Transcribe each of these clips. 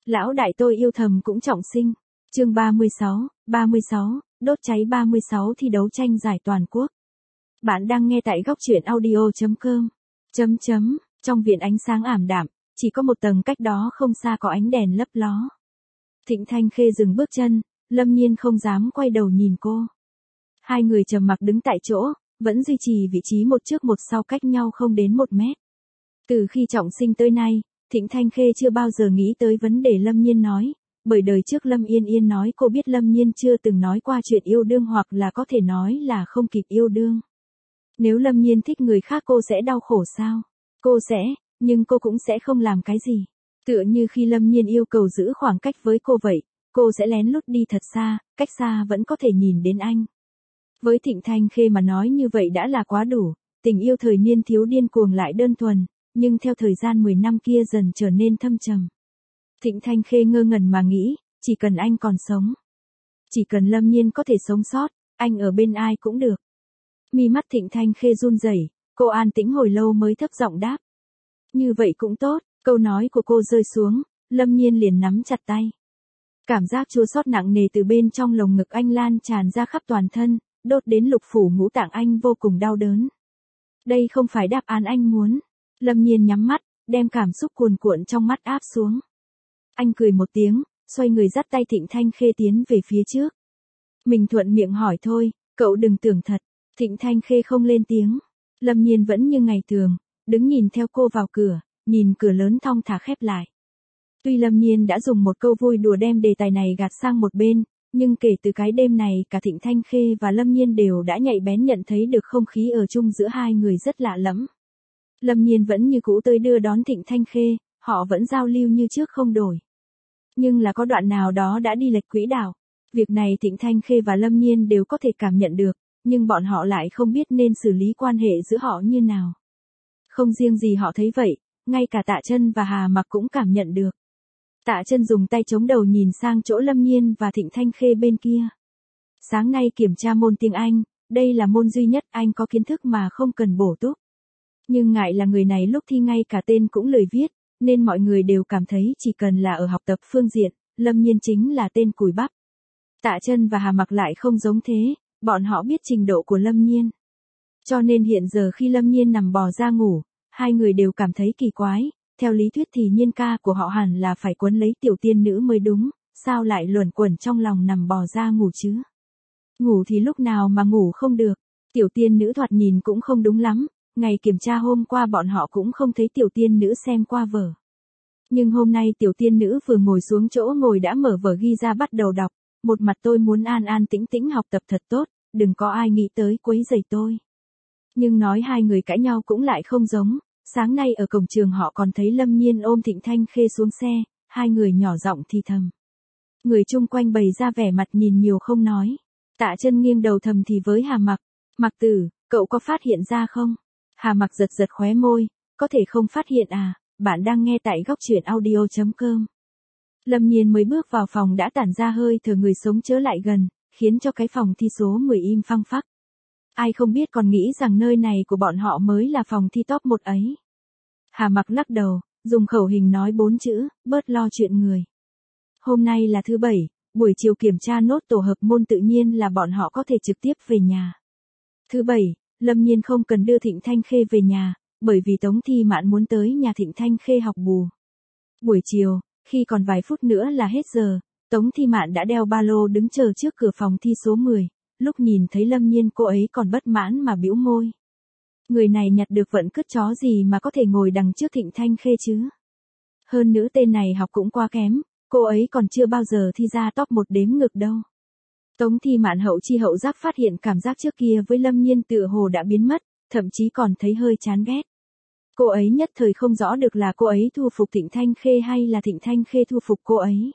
Lão đại tôi yêu thầm cũng trọng sinh. Chương 36, đốt cháy 36 thi đấu tranh giải toàn quốc. Bạn đang nghe tại góc truyện audio.com. Trong viện ánh sáng ảm đạm, chỉ có một tầng cách đó không xa có ánh đèn lấp ló. Thịnh Thanh Khê dừng bước chân, Lâm Nhiên không dám quay đầu nhìn cô. Hai người trầm mặc đứng tại chỗ, vẫn duy trì vị trí một trước một sau cách nhau không đến 1 mét. Từ khi trọng sinh tới nay, Thịnh Thanh Khê chưa bao giờ nghĩ tới vấn đề Lâm Nhiên nói, bởi đời trước Lâm Yên Yên nói cô biết Lâm Nhiên chưa từng nói qua chuyện yêu đương hoặc là có thể nói là không kịp yêu đương. Nếu Lâm Nhiên thích người khác cô sẽ đau khổ sao? Cô sẽ, nhưng cô cũng sẽ không làm cái gì. Tựa như khi Lâm Nhiên yêu cầu giữ khoảng cách với cô vậy, cô sẽ lén lút đi thật xa, cách xa vẫn có thể nhìn đến anh. Với Thịnh Thanh Khê mà nói như vậy đã là quá đủ, tình yêu thời niên thiếu điên cuồng lại đơn thuần, nhưng theo thời gian 10 năm kia dần trở nên thâm trầm. Thịnh Thanh Khê ngơ ngẩn mà nghĩ, chỉ cần anh còn sống. Chỉ cần Lâm Nhiên có thể sống sót, anh ở bên ai cũng được. Mi mắt Thịnh Thanh Khê run rẩy, cô an tĩnh hồi lâu mới thấp giọng đáp. Như vậy cũng tốt, câu nói của cô rơi xuống, Lâm Nhiên liền nắm chặt tay. Cảm giác chua xót nặng nề từ bên trong lồng ngực anh lan tràn ra khắp toàn thân, đốt đến lục phủ ngũ tạng anh vô cùng đau đớn. Đây không phải đáp án anh muốn. Lâm Nhiên nhắm mắt, đem cảm xúc cuồn cuộn trong mắt áp xuống. Anh cười một tiếng, xoay người dắt tay Thịnh Thanh Khê tiến về phía trước. Mình thuận miệng hỏi thôi, cậu đừng tưởng thật. Thịnh Thanh Khê không lên tiếng. Lâm Nhiên vẫn như ngày thường, đứng nhìn theo cô vào cửa, nhìn cửa lớn thong thả khép lại. Tuy Lâm Nhiên đã dùng một câu vui đùa đem đề tài này gạt sang một bên, nhưng kể từ cái đêm này cả Thịnh Thanh Khê và Lâm Nhiên đều đã nhạy bén nhận thấy được không khí ở chung giữa hai người rất lạ lẫm. Lâm Nhiên vẫn như cũ tới đưa đón Thịnh Thanh Khê, họ vẫn giao lưu như trước không đổi. Nhưng là có đoạn nào đó đã đi lệch quỹ đạo. Việc này Thịnh Thanh Khê và Lâm Nhiên đều có thể cảm nhận được, nhưng bọn họ lại không biết nên xử lý quan hệ giữa họ như nào. Không riêng gì họ thấy vậy, ngay cả Tạ Chân và Hà Mặc cũng cảm nhận được. Tạ Chân dùng tay chống đầu nhìn sang chỗ Lâm Nhiên và Thịnh Thanh Khê bên kia. Sáng nay kiểm tra môn tiếng Anh, đây là môn duy nhất anh có kiến thức mà không cần bổ túc. Nhưng ngại là người này lúc thi ngay cả tên cũng lười viết, nên mọi người đều cảm thấy chỉ cần là ở học tập phương diện, Lâm Nhiên chính là tên cùi bắp. Tạ Chân và Hà Mặc lại không giống thế, bọn họ biết trình độ của Lâm Nhiên. Cho nên hiện giờ khi Lâm Nhiên nằm bò ra ngủ, hai người đều cảm thấy kỳ quái, theo lý thuyết thì Nhiên ca của họ hẳn là phải quấn lấy tiểu tiên nữ mới đúng, sao lại luẩn quẩn trong lòng nằm bò ra ngủ chứ? Ngủ thì lúc nào mà ngủ không được, tiểu tiên nữ thoạt nhìn cũng không đúng lắm. Ngày kiểm tra hôm qua bọn họ cũng không thấy tiểu tiên nữ xem qua vở. Nhưng hôm nay tiểu tiên nữ vừa ngồi xuống chỗ ngồi đã mở vở ghi ra bắt đầu đọc, một mặt tôi muốn an an tĩnh tĩnh học tập thật tốt, đừng có ai nghĩ tới quấy rầy tôi. Nhưng nói hai người cãi nhau cũng lại không giống, sáng nay ở cổng trường họ còn thấy Lâm Nhiên ôm Thịnh Thanh Khê xuống xe, hai người nhỏ giọng thì thầm. Người chung quanh bày ra vẻ mặt nhìn nhiều không nói. Tạ Chân nghiêng đầu thầm thì với Hà Mặc, Mặc tử, cậu có phát hiện ra không? Hà Mặc giật giật khóe môi, có thể không phát hiện à, bạn đang nghe tại góc truyện audio.com. Lâm Nhiên mới bước vào phòng đã tản ra hơi thở người sống chớ lại gần, khiến cho cái phòng thi số 10 im phăng phắc. Ai không biết còn nghĩ rằng nơi này của bọn họ mới là phòng thi top 1 ấy. Hà Mặc lắc đầu, dùng khẩu hình nói 4 chữ, bớt lo chuyện người. Hôm nay là thứ 7, buổi chiều kiểm tra nốt tổ hợp môn tự nhiên là bọn họ có thể trực tiếp về nhà. Thứ 7, Lâm Nhiên không cần đưa Thịnh Thanh Khê về nhà, bởi vì Tống Thi Mạn muốn tới nhà Thịnh Thanh Khê học bù. Buổi chiều, khi còn vài phút nữa là hết giờ, Tống Thi Mạn đã đeo ba lô đứng chờ trước cửa phòng thi số 10, lúc nhìn thấy Lâm Nhiên cô ấy còn bất mãn mà bĩu môi. Người này nhặt được vận cứt chó gì mà có thể ngồi đằng trước Thịnh Thanh Khê chứ? Hơn nữa tên này học cũng quá kém, cô ấy còn chưa bao giờ thi ra top 1 đếm ngược đâu. Tống Thi Mạn hậu chi hậu giác phát hiện cảm giác trước kia với Lâm Nhiên tựa hồ đã biến mất, thậm chí còn thấy hơi chán ghét. Cô ấy nhất thời không rõ được là cô ấy thu phục Thịnh Thanh Khê hay là Thịnh Thanh Khê thu phục cô ấy.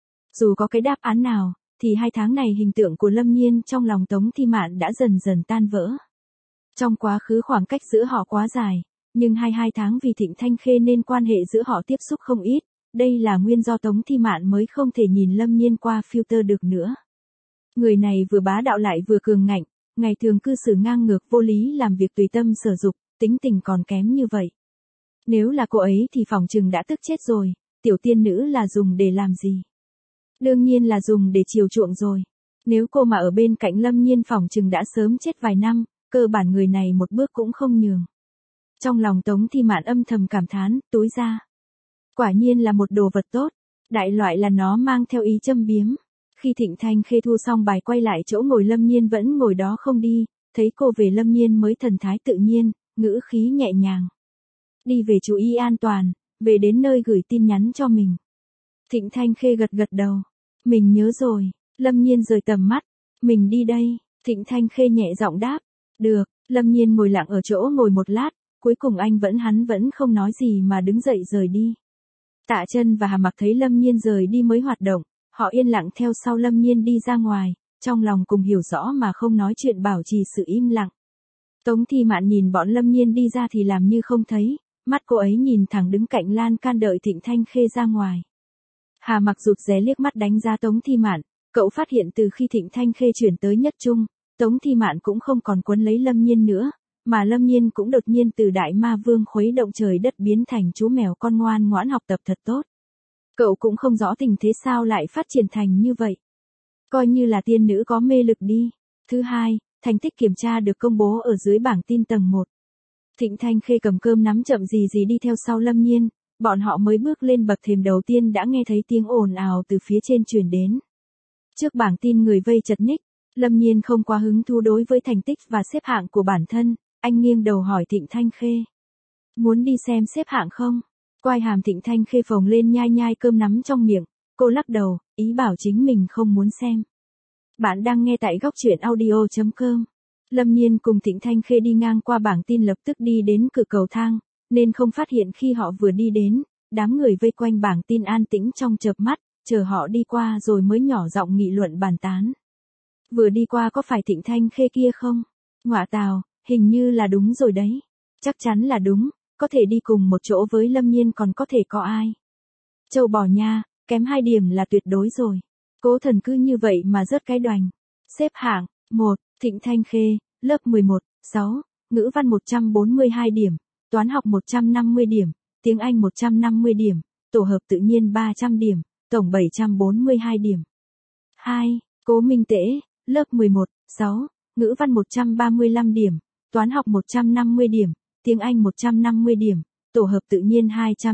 Dù có cái đáp án nào, thì 2 tháng này hình tượng của Lâm Nhiên trong lòng Tống Thi Mạn đã dần dần tan vỡ. Trong quá khứ khoảng cách giữa họ quá dài, nhưng 22 tháng vì Thịnh Thanh Khê nên quan hệ giữa họ tiếp xúc không ít, đây là nguyên do Tống Thi Mạn mới không thể nhìn Lâm Nhiên qua filter được nữa. Người này vừa bá đạo lại vừa cường ngạnh, ngày thường cư xử ngang ngược vô lý làm việc tùy tâm sở dục, tính tình còn kém như vậy. Nếu là cô ấy thì phỏng chừng đã tức chết rồi, tiểu tiên nữ là dùng để làm gì? Đương nhiên là dùng để chiều chuộng rồi. Nếu cô mà ở bên cạnh Lâm Nhiên phỏng chừng đã sớm chết vài năm, cơ bản người này một bước cũng không nhường. Trong lòng Tống Thi Mạn âm thầm cảm thán, túi ra. Quả nhiên là một đồ vật tốt, đại loại là nó mang theo ý châm biếm. Khi Thịnh Thanh Khê thu xong bài quay lại chỗ ngồi Lâm Nhiên vẫn ngồi đó không đi, thấy cô về Lâm Nhiên mới thần thái tự nhiên, ngữ khí nhẹ nhàng. Đi về chú ý an toàn, về đến nơi gửi tin nhắn cho mình. Thịnh Thanh Khê gật gật đầu. Mình nhớ rồi, Lâm Nhiên rời tầm mắt. Mình đi đây, Thịnh Thanh Khê nhẹ giọng đáp. Được, Lâm Nhiên ngồi lặng ở chỗ ngồi một lát, cuối cùng hắn vẫn không nói gì mà đứng dậy rời đi. Tạ Chân và Hà Mặc thấy Lâm Nhiên rời đi mới hoạt động, họ yên lặng theo sau Lâm Nhiên đi ra ngoài, trong lòng cùng hiểu rõ mà không nói chuyện bảo trì sự im lặng. Tống Thi Mạn nhìn bọn Lâm Nhiên đi ra thì làm như không thấy, mắt cô ấy nhìn thẳng đứng cạnh lan can đợi Thịnh Thanh Khê ra ngoài. Hà Mặc rụt rè liếc mắt đánh giá Tống Thi Mạn, cậu phát hiện từ khi Thịnh Thanh Khê chuyển tới Nhất Trung, Tống Thi Mạn cũng không còn quấn lấy Lâm Nhiên nữa, mà Lâm Nhiên cũng đột nhiên từ đại ma vương khuấy động trời đất biến thành chú mèo con ngoan ngoãn học tập thật tốt. Cậu cũng không rõ tình thế sao lại phát triển thành như vậy. Coi như là tiên nữ có mê lực đi. Thứ hai, thành tích kiểm tra được công bố ở dưới bảng tin tầng 1. Thịnh Thanh Khê cầm cơm nắm chậm gì đi theo sau Lâm Nhiên, bọn họ mới bước lên bậc thềm đầu tiên đã nghe thấy tiếng ồn ào từ phía trên truyền đến. Trước bảng tin người vây chật ních, Lâm Nhiên không quá hứng thú đối với thành tích và xếp hạng của bản thân, anh nghiêng đầu hỏi Thịnh Thanh Khê. Muốn đi xem xếp hạng không? Quai hàm Thịnh Thanh Khê phồng lên nhai nhai cơm nắm trong miệng, cô lắc đầu, ý bảo chính mình không muốn xem. Bạn đang nghe tại góc truyện audio.com. Lâm Nhiên cùng Thịnh Thanh Khê đi ngang qua bảng tin lập tức đi đến cửa cầu thang, nên không phát hiện khi họ vừa đi đến, đám người vây quanh bảng tin an tĩnh trong chợp mắt, chờ họ đi qua rồi mới nhỏ giọng nghị luận bàn tán. Vừa đi qua có phải Thịnh Thanh Khê kia không? Ngọa tào, hình như là đúng rồi đấy. Chắc chắn là đúng, có thể đi cùng một chỗ với Lâm Nhiên còn có thể có ai. Châu bò nha, kém 2 điểm là tuyệt đối rồi. Cố Thần cứ như vậy mà rớt cái đoành. Xếp hạng, 1, Thịnh Thanh Khê, lớp 11, 6, ngữ văn 142 điểm, toán học 150 điểm, tiếng Anh 150 điểm, tổ hợp tự nhiên 300 điểm, tổng 742 điểm. 2, Cố Minh Tễ, lớp 11, 6, ngữ văn 135 điểm, toán học 150 điểm, tiếng Anh 150 điểm, tổ hợp tự nhiên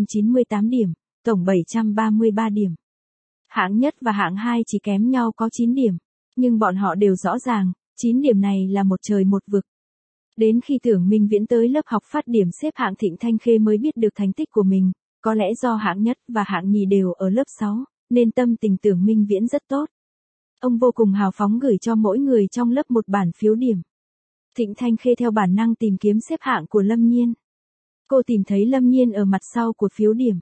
298 điểm, tổng 733 điểm. Hạng nhất và hạng 2 chỉ kém nhau có 9 điểm, nhưng bọn họ đều rõ ràng, 9 điểm này là một trời một vực. Đến khi Tưởng Minh Viễn tới lớp học phát điểm xếp hạng Thịnh Thanh Khê mới biết được thành tích của mình, có lẽ do hạng nhất và hạng nhì đều ở lớp 6, nên tâm tình Tưởng Minh Viễn rất tốt. Ông vô cùng hào phóng gửi cho mỗi người trong lớp một bản phiếu điểm. Thịnh Thanh Khê theo bản năng tìm kiếm xếp hạng của Lâm Nhiên. Cô tìm thấy Lâm Nhiên ở mặt sau của phiếu điểm.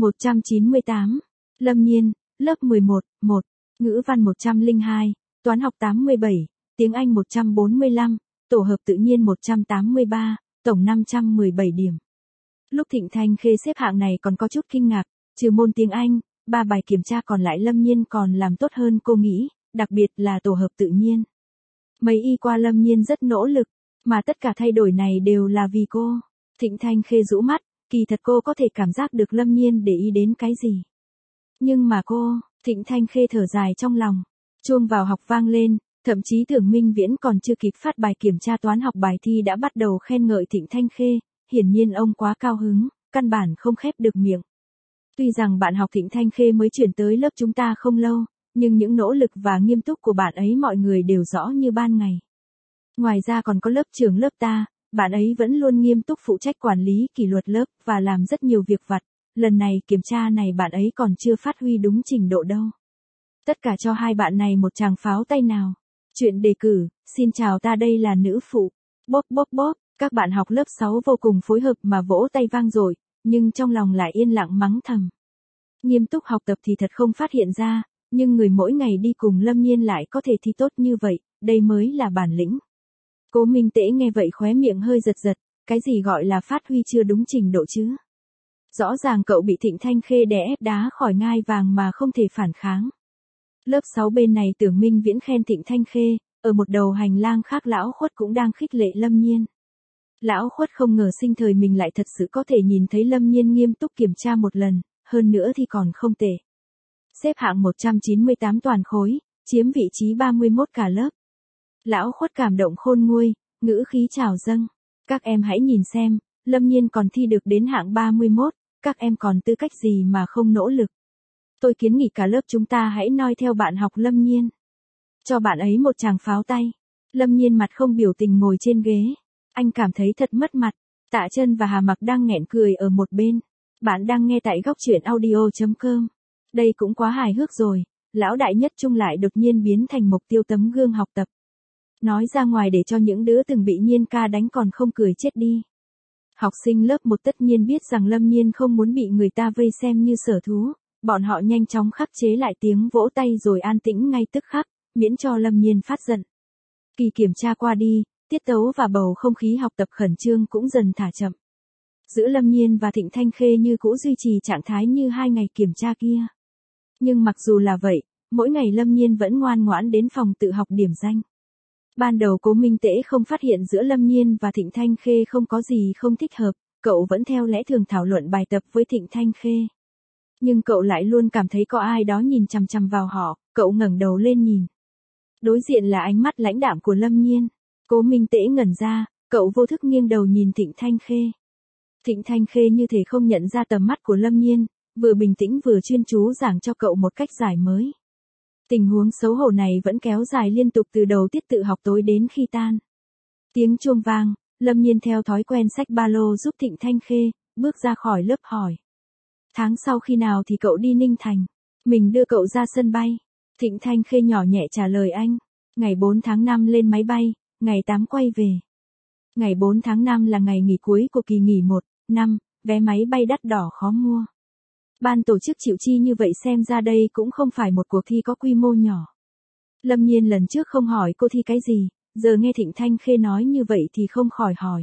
198. Lâm Nhiên, lớp 11, 1, ngữ văn 102, toán học 87, tiếng Anh 145, tổ hợp tự nhiên 183, tổng 517 điểm. Lúc Thịnh Thanh Khê xếp hạng này còn có chút kinh ngạc, trừ môn tiếng Anh, 3 bài kiểm tra còn lại Lâm Nhiên còn làm tốt hơn cô nghĩ, đặc biệt là tổ hợp tự nhiên. Mấy y qua Lâm Nhiên rất nỗ lực, mà tất cả thay đổi này đều là vì cô. Thịnh Thanh Khê rũ mắt, kỳ thật cô có thể cảm giác được Lâm Nhiên để ý đến cái gì. Nhưng mà Thịnh Thanh Khê thở dài trong lòng. Chuông vào học vang lên, thậm chí Tưởng Minh Viễn còn chưa kịp phát bài kiểm tra toán học bài thi đã bắt đầu khen ngợi Thịnh Thanh Khê, hiển nhiên ông quá cao hứng, căn bản không khép được miệng. Tuy rằng bạn học Thịnh Thanh Khê mới chuyển tới lớp chúng ta không lâu, nhưng những nỗ lực và nghiêm túc của bạn ấy mọi người đều rõ như ban ngày. Ngoài ra còn có lớp trưởng lớp ta, bạn ấy vẫn luôn nghiêm túc phụ trách quản lý kỷ luật lớp và làm rất nhiều việc vặt, lần này kiểm tra này bạn ấy còn chưa phát huy đúng trình độ đâu. Tất cả cho hai bạn này một tràng pháo tay nào. Chuyện đề cử, xin chào ta đây là nữ phụ. Bóp bóp bóp, các bạn học lớp 6 vô cùng phối hợp mà vỗ tay vang dội, nhưng trong lòng lại yên lặng mắng thầm. Nghiêm túc học tập thì thật không phát hiện ra, nhưng người mỗi ngày đi cùng Lâm Nhiên lại có thể thi tốt như vậy, đây mới là bản lĩnh. Cố Minh Tễ nghe vậy khóe miệng hơi giật giật, cái gì gọi là phát huy chưa đúng trình độ chứ? Rõ ràng cậu bị Thịnh Thanh Khê đè ép đá khỏi ngai vàng mà không thể phản kháng. Lớp 6 bên này Tưởng Minh Viễn khen Thịnh Thanh Khê, ở một đầu hành lang khác Lão Khuất cũng đang khích lệ Lâm Nhiên. Lão Khuất không ngờ sinh thời mình lại thật sự có thể nhìn thấy Lâm Nhiên nghiêm túc kiểm tra một lần, hơn nữa thì còn không tệ. Xếp hạng 198 toàn khối, chiếm vị trí 31 cả lớp. Lão Khuất cảm động khôn nguôi, ngữ khí trào dâng. Các em hãy nhìn xem, Lâm Nhiên còn thi được đến hạng 31, các em còn tư cách gì mà không nỗ lực. Tôi kiến nghị cả lớp chúng ta hãy noi theo bạn học Lâm Nhiên. Cho bạn ấy một tràng pháo tay. Lâm Nhiên mặt không biểu tình ngồi trên ghế. Anh cảm thấy thật mất mặt. Tạ Chân và Hà Mặc đang nghẹn cười ở một bên. Bạn đang nghe tại góc truyện audio.com. Đây cũng quá hài hước rồi, lão đại nhất trung lại đột nhiên biến thành mục tiêu tấm gương học tập. Nói ra ngoài để cho những đứa từng bị Nhiên ca đánh còn không cười chết đi. Học sinh lớp 1 tất nhiên biết rằng Lâm Nhiên không muốn bị người ta vây xem như sở thú, bọn họ nhanh chóng khắc chế lại tiếng vỗ tay rồi an tĩnh ngay tức khắc, miễn cho Lâm Nhiên phát giận. Kỳ kiểm tra qua đi, tiết tấu và bầu không khí học tập khẩn trương cũng dần thả chậm. Giữa Lâm Nhiên và Thịnh Thanh Khê như cũ duy trì trạng thái như 2 ngày kiểm tra kia. Nhưng mặc dù là vậy, mỗi ngày Lâm Nhiên vẫn ngoan ngoãn đến phòng tự học điểm danh. Ban đầu Cố Minh Tễ không phát hiện giữa Lâm Nhiên và Thịnh Thanh Khê không có gì không thích hợp, cậu vẫn theo lẽ thường thảo luận bài tập với Thịnh Thanh Khê. Nhưng cậu lại luôn cảm thấy có ai đó nhìn chằm chằm vào họ, cậu ngẩng đầu lên nhìn. Đối diện là ánh mắt lãnh đạm của Lâm Nhiên. Cố Minh Tễ ngẩn ra, cậu vô thức nghiêng đầu nhìn Thịnh Thanh Khê. Thịnh Thanh Khê như thể không nhận ra tầm mắt của Lâm Nhiên, vừa bình tĩnh vừa chuyên chú giảng cho cậu một cách giải mới. Tình huống xấu hổ này vẫn kéo dài liên tục từ đầu tiết tự học tối đến khi tan. Tiếng chuông vang, Lâm Nhiên theo thói quen xách ba lô giúp Thịnh Thanh Khê, bước ra khỏi lớp hỏi. Tháng sau khi nào thì cậu đi Ninh Thành? Mình đưa cậu ra sân bay. Thịnh Thanh Khê nhỏ nhẹ trả lời anh. Ngày 4 tháng 5 lên máy bay, ngày 8 quay về. Ngày 4 tháng 5 là ngày nghỉ cuối của kỳ nghỉ 1, năm, vé máy bay đắt đỏ khó mua. Ban tổ chức chịu chi như vậy xem ra đây cũng không phải một cuộc thi có quy mô nhỏ. Lâm Nhiên lần trước không hỏi cô thi cái gì, giờ nghe Thịnh Thanh Khê nói như vậy thì không khỏi hỏi.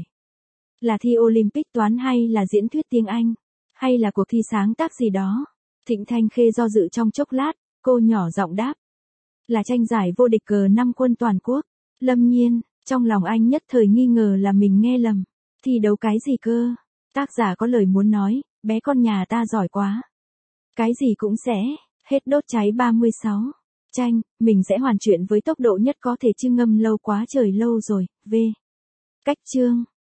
Là thi Olympic toán hay là diễn thuyết tiếng Anh? Hay là cuộc thi sáng tác gì đó? Thịnh Thanh Khê do dự trong chốc lát, cô nhỏ giọng đáp. Là tranh giải vô địch cờ 5 quân toàn quốc. Lâm Nhiên, trong lòng anh nhất thời nghi ngờ là mình nghe lầm. Thi đấu cái gì cơ? Tác giả có lời muốn nói, bé con nhà ta giỏi quá. Cái gì cũng sẽ, hết đốt cháy 36. Tranh, mình sẽ hoàn chuyện với tốc độ nhất có thể chứ ngâm lâu quá trời lâu rồi, v. Cách chương.